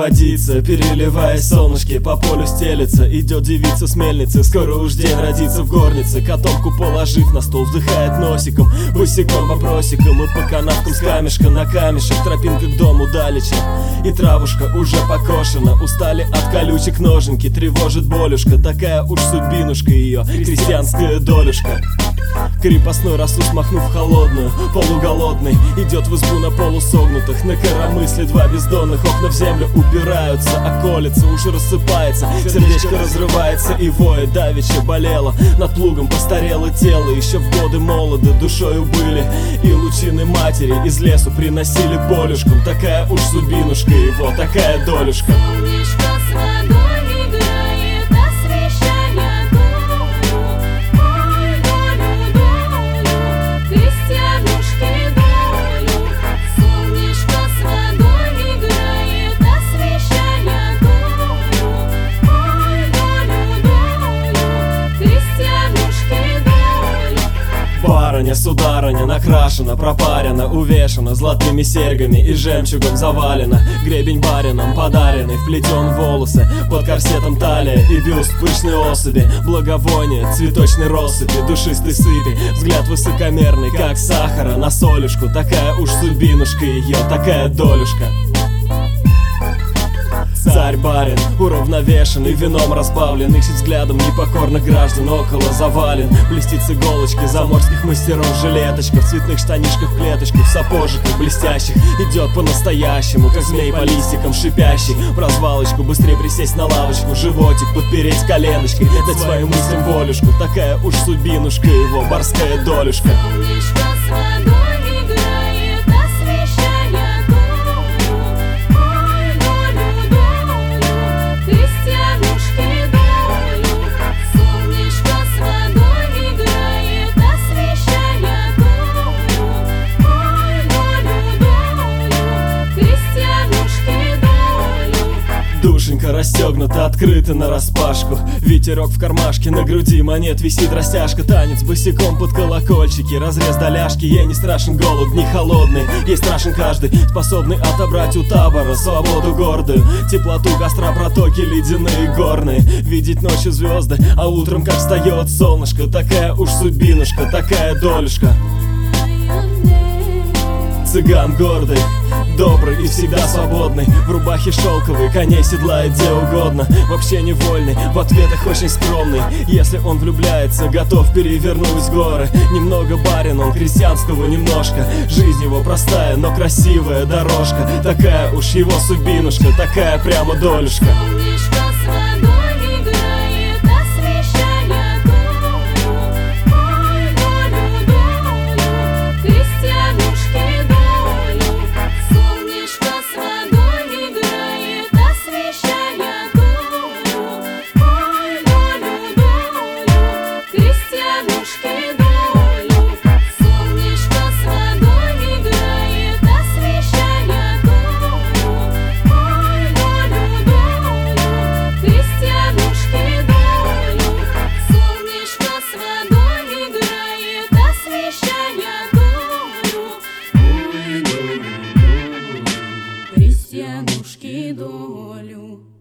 водица, переливаясь солнышки, по полю стелется. Идет девица с мельницы, скоро уж день родится в горнице. Котомку положив на стол, вздыхает носиком, босиком по просекам и по канавкам с камешка на камешек. Тропинка к дому далече, и травушка уже покошена. Устали от колючек ноженьки, тревожит болюшка. Такая уж судьбинушка ее, крестьянская долюшка. Крепостной росу смахнув холодную, полуголодный, идет в избу на полусогнутых. На коромысле два бездонных окна в землю упираются. Околица уже рассыпается, сердечко разрывается и воет. Давеча болело, над плугом постарело тело. Еще в годы молоды душою были, и лучины матери из лесу приносили полюшкам. Такая уж судьбинушка его, такая долюшка. Солнышко с водой играет, освещая долю. Ой, долю, долю, крестьянушки долю. Солнышко с водой играет, освещая долю. Ой, долю, долю, крестьянушки долю. Барыня, сударыня, накрашена, пропарена, увешана золотыми серьгами и жемчугом завалена. Гребень барином подаренный, вплетен в волосы, под корсетом талия и бюст пышной особи. Благовоние, цветочной россыпи, душистой сыпи, взгляд высокомерный, как сахара на солюшку. Такая уж судьбинушка ее, такая долюшка. Царь-барин, уравновешенный, вином разбавлен, ищет взглядом непокорных граждан, около завален. Блестит с иголочки заморских мастеров жилеточка, в цветных штанишках, клеточках, в сапожиках блестящих. Идет по-настоящему, как змей по листикам шипящий. В развалочку, быстрее присесть на лавочку, животик подпереть коленочкой, дать своим мыслям волюшку. Такая уж судьбинушка его, барская долюшка. Солнышко с водой играет, освещая долю. Ой, долю, долю, крестьянушки долю. Солнышко с водой играет, освещая долю. Ой, долю, долю, крестьянушки долю. Душенька расстегнута, открыта нараспашку. Ветерок в кармашке, на груди монет висит растяжка. Танец босиком под колокольчики, разрез доляшки. Ей не страшен голод, дни холодные, ей страшен каждый, способный отобрать у табора свободу гордую. Теплоту костра, протоки ледяные горные, видеть ночью звезды, а утром как встает солнышко. Такая уж судьбинушка, такая долюшка. Цыган гордый, добрый и всегда свободный, в рубахе шелковой, коней седлает где угодно. Вообще невольный, в ответах очень скромный. Если он влюбляется, готов перевернуть горы. Немного барин он, крестьянского немножко. Жизнь его простая, но красивая дорожка. Такая уж его судьбинушка, такая прямо долюшка. Солнышко с водой играет, освещая долю. Ой, долю, долю, крестьянушки долю. Солнышко с водой играет, освещая долю. Ой, долю, долю, крестьянушки долю. Солнышко с водой играет, освещая долю. Ой, долю, долю, крестьянушки долю. Солнышко с водой играет, освещая долю. Ой, долю, долю, крестьянушки долю.